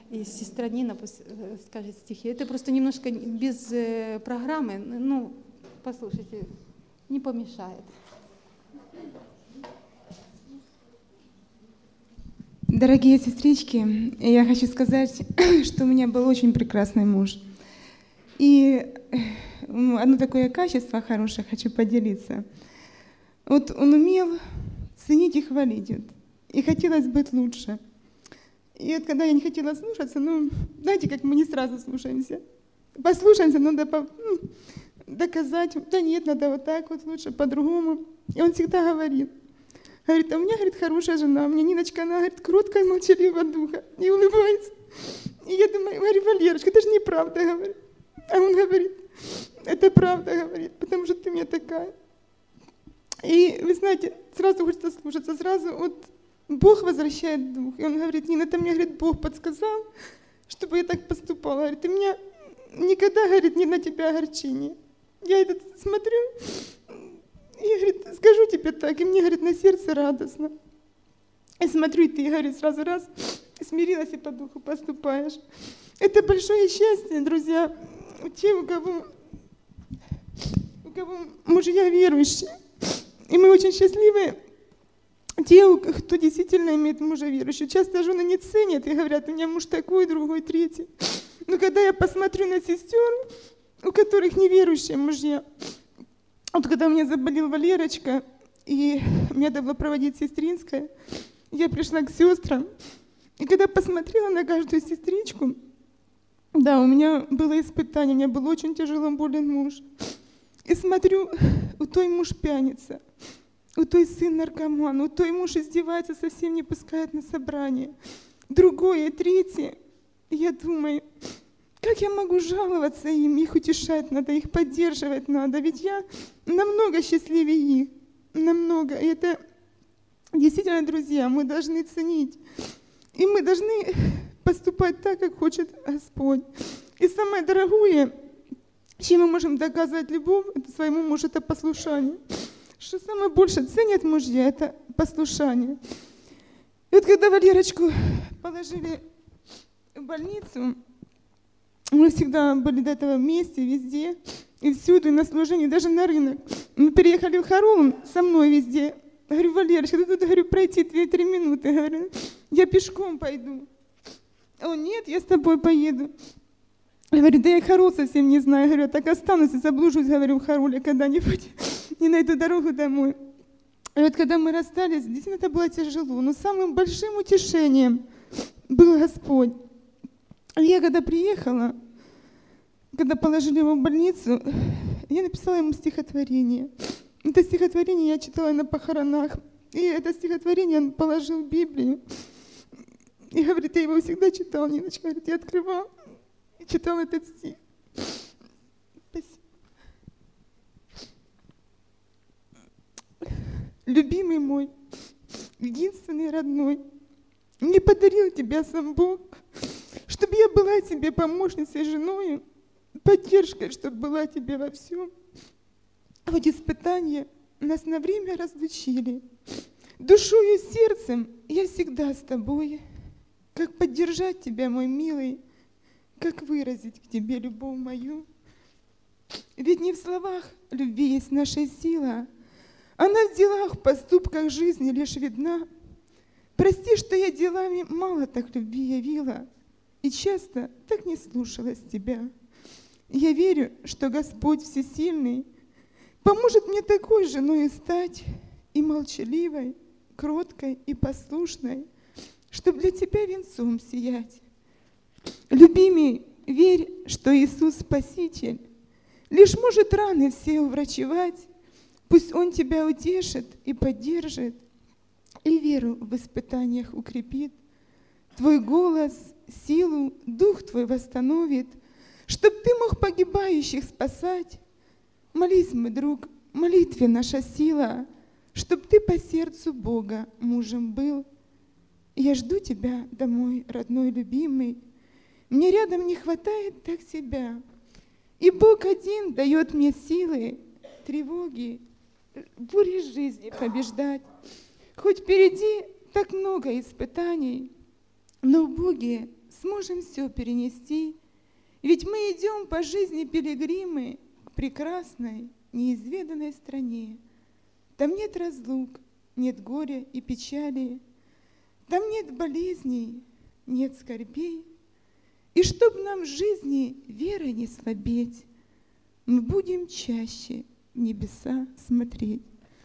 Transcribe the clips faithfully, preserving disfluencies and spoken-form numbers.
и сестра Нина пусть скажет стихи. Это просто немножко без программы, ну, послушайте, не помешает. Дорогие сестрички, я хочу сказать, что у меня был очень прекрасный муж. И одно такое качество хорошее хочу поделиться. Вот он умел ценить и хвалить, вот, и хотелось быть лучше. И вот когда я не хотела слушаться, ну, знаете, как мы не сразу слушаемся. Послушаемся, надо по, ну, доказать, да нет, надо вот так вот лучше, по-другому. И он всегда говорит, говорит, а у меня, говорит, хорошая жена, у меня Ниночка, она, говорит, кроткая, молчаливая духа, и улыбается. И я думаю, говорю, Валерочка, это же неправда, говорит. А он говорит, это правда, говорит, потому что ты у меня такая. И вы знаете, сразу хочется слушаться, сразу вот Бог возвращает дух. И он говорит, Нина, это мне, говорит, Бог подсказал, чтобы я так поступала. Говорит, и у меня никогда, говорит, не на тебя огорчение. Я этот смотрю, и, говорит, скажу тебе так, и мне, говорит, на сердце радостно. И смотрю, и ты, говорит, сразу раз смирилась и по духу поступаешь. Это большое счастье, друзья, те, у кого, у кого мужья верующие. И мы очень счастливы, те, кто действительно имеет мужа верующего. Часто жены не ценят и говорят, у меня муж такой, другой, третий. Но когда я посмотрю на сестер, у которых неверующие мужья, вот когда у меня заболел Валерочка, и мне надо было проводить сестринское, я пришла к сестрам, и когда посмотрела на каждую сестричку, да, у меня было испытание, у меня был очень тяжело болен муж. И смотрю, у той муж пьяница, у той сын наркоман, у той муж издевается, совсем не пускает на собрание. Другое, третье. И я думаю, как я могу жаловаться им, их утешать надо, их поддерживать надо, ведь я намного счастливее их, намного. И это действительно, друзья, мы должны ценить. И мы должны поступать так, как хочет Господь. И самое дорогое, чем мы можем доказывать любовь это своему мужу, это послушание. Что самое больше ценят мужья, это послушание. И вот когда Валерочку положили в больницу, мы всегда были до этого вместе, везде, и всюду, и на служении, даже на рынок. Мы переехали в Харум, со мной везде. Говорю, Валерочка, ты тут, говорю, пройти две-три минуты. Говорю, я пешком пойду. А он, нет, я с тобой поеду. Я говорю, да я Хару совсем не знаю. Я говорю, так останусь и заблужусь, говорю, в Харуле когда-нибудь. Не найду дорогу домой. И вот когда мы расстались, действительно это было тяжело, но самым большим утешением был Господь. И я когда приехала, когда положили его в больницу, я написала ему стихотворение. Это стихотворение я читала на похоронах. И это стихотворение он положил в Библию. И говорит, я его всегда читала, Ниночка, говорит, я открывала и читала этот стих. Спасибо. Любимый мой, единственный родной, мне подарил тебя сам Бог, чтобы я была тебе помощницей, женой, поддержкой, чтобы была тебе во всем. Хоть испытания нас на время разлучили, душою и сердцем я всегда с тобой. Как поддержать тебя, мой милый, как выразить к тебе любовь мою? Ведь не в словах любви есть наша сила, она в делах, в поступках жизни лишь видна. Прости, что я делами мало так любви явила, и часто так не слушалась тебя. Я верю, что Господь Всесильный поможет мне такой женой стать, и молчаливой, кроткой и послушной, чтобы для тебя венцом сиять. Любимый, верь, что Иисус Спаситель лишь может раны все уврачевать. Пусть Он тебя утешит и поддержит, и веру в испытаниях укрепит. Твой голос, силу, дух твой восстановит, чтоб ты мог погибающих спасать. Молись, мой друг, молитве наша сила, чтоб ты по сердцу Бога мужем был. Я жду тебя домой, родной, любимый. Мне рядом не хватает так себя. И Бог один дает мне силы, тревоги, бури жизни побеждать. Хоть впереди так много испытаний, но в Боге сможем все перенести. Ведь мы идем по жизни пилигримы к прекрасной, неизведанной стране. Там нет разлук, нет горя и печали, там нет болезней, нет скорбей. И чтоб нам в жизни верой не слабеть, мы будем чаще в небеса смотреть.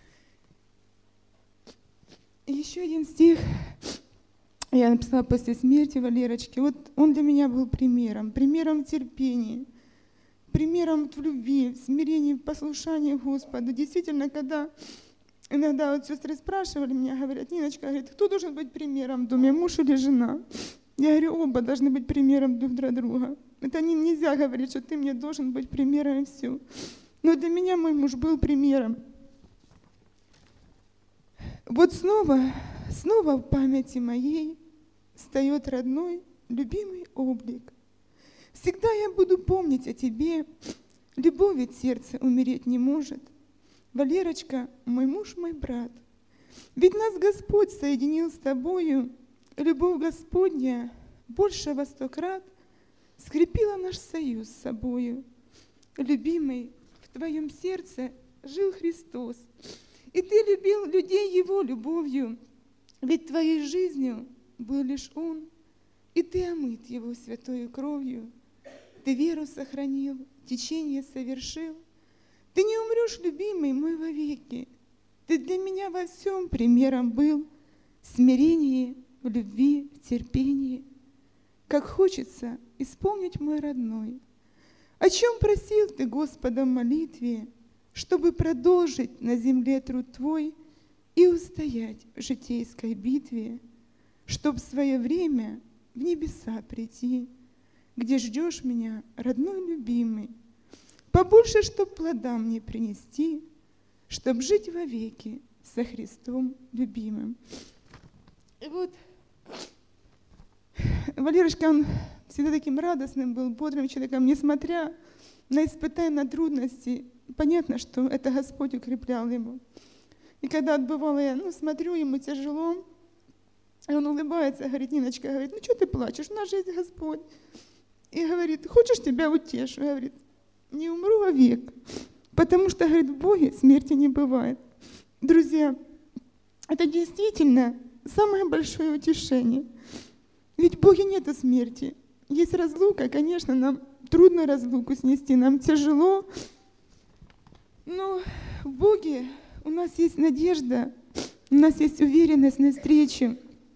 И еще один стих я написала после смерти Валерочки. Вот он для меня был примером, примером терпения, примером в любви, в смирении, в послушании Господу. Действительно, когда иногда вот сестры спрашивали меня, говорят: Ниночка, говорит, кто должен быть примером в доме, муж или жена? Я говорю, оба должны быть примером друг для друга. Это не, нельзя говорить, что ты мне должен быть примером и все. Но для меня мой муж был примером. Вот снова, снова в памяти моей встает родной, любимый облик. Всегда я буду помнить о тебе, любовь ведь сердце умереть не может. Валерочка, мой муж, мой брат, ведь нас Господь соединил с тобою, любовь Господня больше во сто крат скрепила наш союз с собою. Любимый, в твоем сердце жил Христос, и ты любил людей Его любовью, ведь твоей жизнью был лишь Он, и ты омыт Его святою кровью. Ты веру сохранил, течение совершил. Ты не умрешь, любимый мой, вовеки. Ты для меня во всем примером был, в смирении, в любви, в терпении. Как хочется исполнить, мой родной, о чем просил ты Господа в молитве, чтобы продолжить на земле труд твой и устоять в житейской битве, чтоб в свое время в небеса прийти, где ждешь меня, родной любимый, побольше, чтоб плода мне принести, чтоб жить вовеки со Христом любимым. И вот Валерочка, он всегда таким радостным был, бодрым человеком, несмотря на испытания, на трудности. Понятно, что это Господь укреплял его. И когда отбывала я, ну, смотрю, ему тяжело, и он улыбается, говорит, Ниночка, говорит, ну, что ты плачешь, у нас же есть Господь. И говорит, хочешь, тебя утешу? Говорит, не умру вовек, потому что, говорит, в Боге смерти не бывает. Друзья, это действительно самое большое утешение. Ведь в Боге нету смерти. Есть разлука, конечно, нам трудно разлуку снести, нам тяжело, но в Боге у нас есть надежда, у нас есть уверенность на встречу.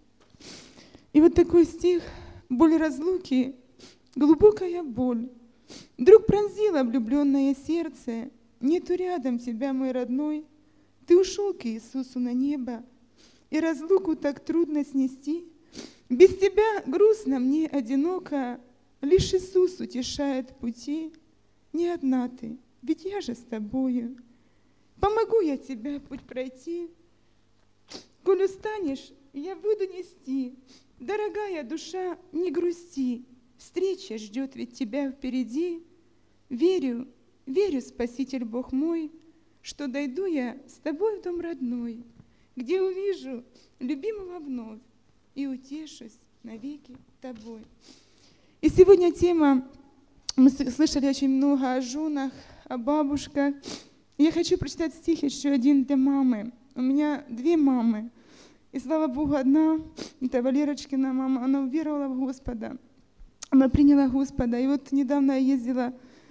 И вот такой стих: боль разлуки, глубокая боль, вдруг пронзила влюбленное сердце. Нету рядом тебя, мой родной, ты ушел к Иисусу на небо, и разлуку так трудно снести. Без тебя грустно мне, одиноко, лишь Иисус утешает пути. Не одна ты, ведь я же с тобою. Помогу я тебя путь пройти. Коль устанешь, я буду нести. Дорогая душа, не грусти, встреча ждет ведь тебя впереди. Верю, верю, Спаситель Бог мой, что дойду я с тобой в дом родной, где увижу любимого вновь и утешусь навеки тобой. И сегодня тема, мы слышали очень много о женах, о бабушках. Я хочу прочитать стих еще один для мамы. У меня две мамы. И слава Богу, одна, это Валерочкина мама, она уверовала в Господа. Она приняла Господа. И вот недавно я ездила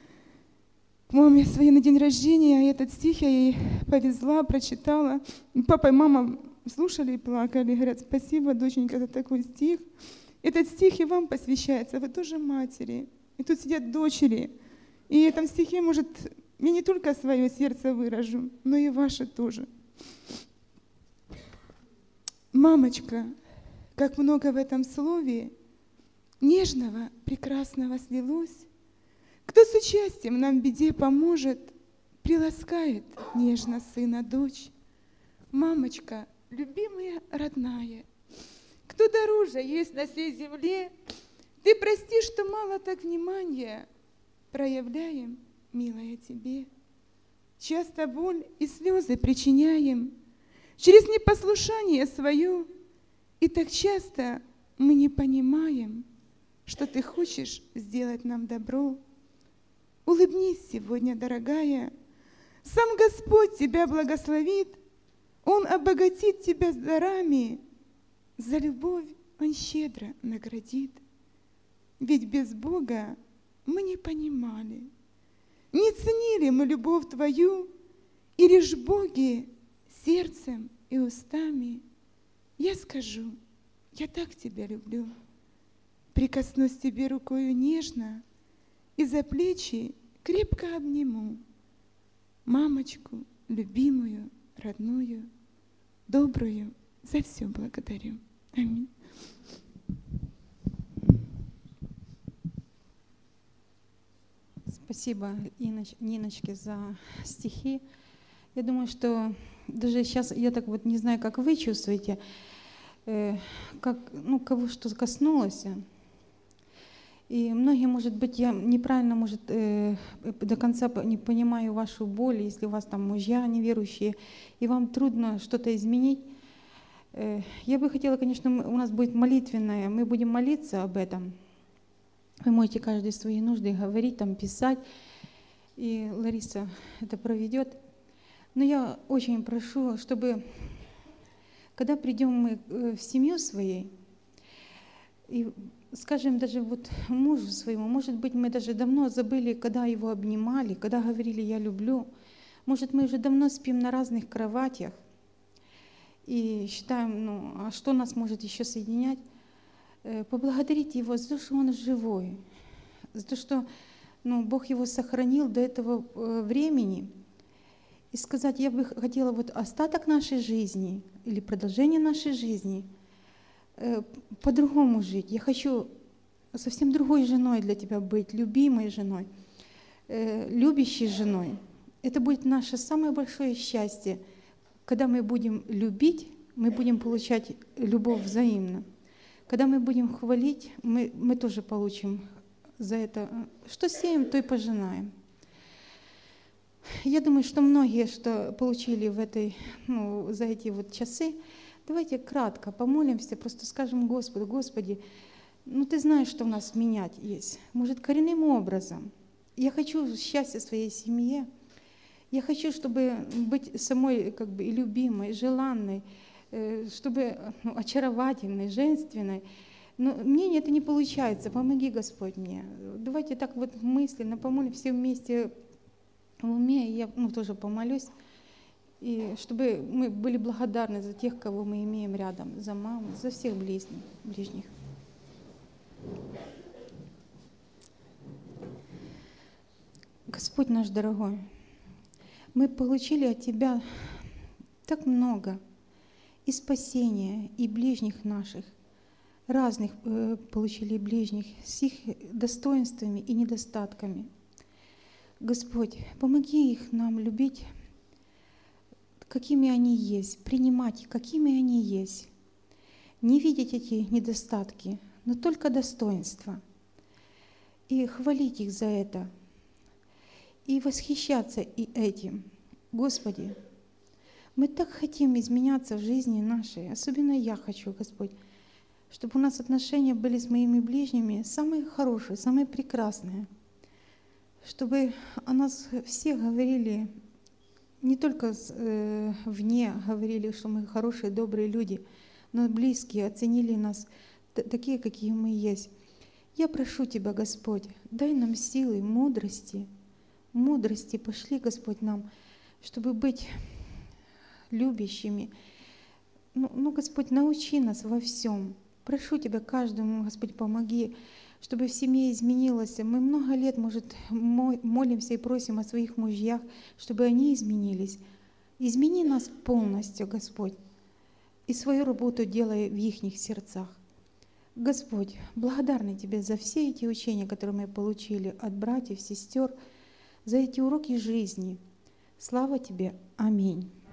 к маме своей на день рождения, и этот стих я ей повезла, прочитала. И папа и мама слушали и плакали, говорят, спасибо, доченька, за такой стих. Этот стих и вам посвящается, вы тоже матери. И тут сидят дочери. И в этом стихе, может, я не только свое сердце выражу, но и ваше тоже. Мамочка, как много в этом слове нежного, прекрасного слилось. Кто с участием нам в беде поможет, приласкает нежно сына дочь. Мамочка, любимая, родная, кто дороже есть на всей земле, ты прости, что мало так внимания проявляем, милая, тебе. Часто боль и слезы причиняем через непослушание свое, и так часто мы не понимаем, что Ты хочешь сделать нам добро. Улыбнись сегодня, дорогая. Сам Господь тебя благословит. Он обогатит тебя дарами. За любовь Он щедро наградит. Ведь без Бога мы не понимали, не ценили мы любовь Твою, и лишь в Боге сердцем и устами я скажу: я так Тебя люблю. Прикоснусь Тебе рукою нежно и за плечи крепко обниму. Мамочку, любимую, родную, добрую, за все благодарю. Аминь. Спасибо, Иноч, Ниночке, за стихи. Я думаю, что даже сейчас, я так вот не знаю, как вы чувствуете, э, как, ну, кого что коснулось. И многие, может быть, я неправильно, может, э, до конца не понимаю вашу боль, если у вас там мужья неверующие, и вам трудно что-то изменить. Э, я бы хотела, конечно, у нас будет молитвенное, мы будем молиться об этом. Вы можете каждый свои нужды говорить, там, писать, и Лариса это проведет. Но я очень прошу, чтобы, когда придем мы в семью своей, и скажем даже вот мужу своему, может быть, мы даже давно забыли, когда его обнимали, когда говорили «я люблю». Может, мы уже давно спим на разных кроватях и считаем, ну, а что нас может еще соединять? Поблагодарить его за то, что он живой, за то, что, ну, Бог его сохранил до этого времени. И сказать: я бы хотела вот остаток нашей жизни или продолжение нашей жизни э, по-другому жить. Я хочу совсем другой женой для тебя быть, любимой женой, э, любящей женой. Это будет наше самое большое счастье. Когда мы будем любить, мы будем получать любовь взаимно. Когда мы будем хвалить, мы, мы тоже получим за это. Что сеем, то и пожинаем. Я думаю, что многие, что получили в этой, ну, за эти вот часы, давайте кратко помолимся, просто скажем Господу: Господи, ну Ты знаешь, что у нас менять есть. Может, коренным образом. Я хочу счастья своей семье. Я хочу, чтобы быть самой как бы и любимой, и желанной, чтобы, ну, очаровательной, женственной. Но мне это не получается. Помоги, Господь, мне. Давайте так вот мысленно помолимся все вместе в уме, и я, ну, тоже помолюсь, и чтобы мы были благодарны за тех, кого мы имеем рядом, за маму, за всех ближних. ближних. Господь наш дорогой, мы получили от Тебя так много и спасения, и ближних наших, разных э, получили ближних, с их достоинствами и недостатками. Господь, помоги их нам любить, какими они есть, принимать их, какими они есть. Не видеть эти недостатки, но только достоинства. И хвалить их за это. И восхищаться и этим. Господи, мы так хотим изменяться в жизни нашей. Особенно я хочу, Господь, чтобы у нас отношения были с моими ближними самые хорошие, самые прекрасные. Чтобы о нас все говорили, не только э, вне говорили, что мы хорошие, добрые люди, но близкие оценили нас такие, какие мы есть. Я прошу Тебя, Господь, дай нам силы, мудрости, мудрости пошли, Господь, нам, чтобы быть любящими. Ну, ну, Господь, научи нас во всем. Прошу Тебя, каждому, Господь, помоги, чтобы в семье изменилось. Мы много лет, может, молимся и просим о своих мужьях, чтобы они изменились. Измени нас полностью, Господь, и свою работу делай в ихних сердцах. Господь, благодарны Тебе за все эти учения, которые мы получили от братьев, сестер, за эти уроки жизни. Слава Тебе. Аминь.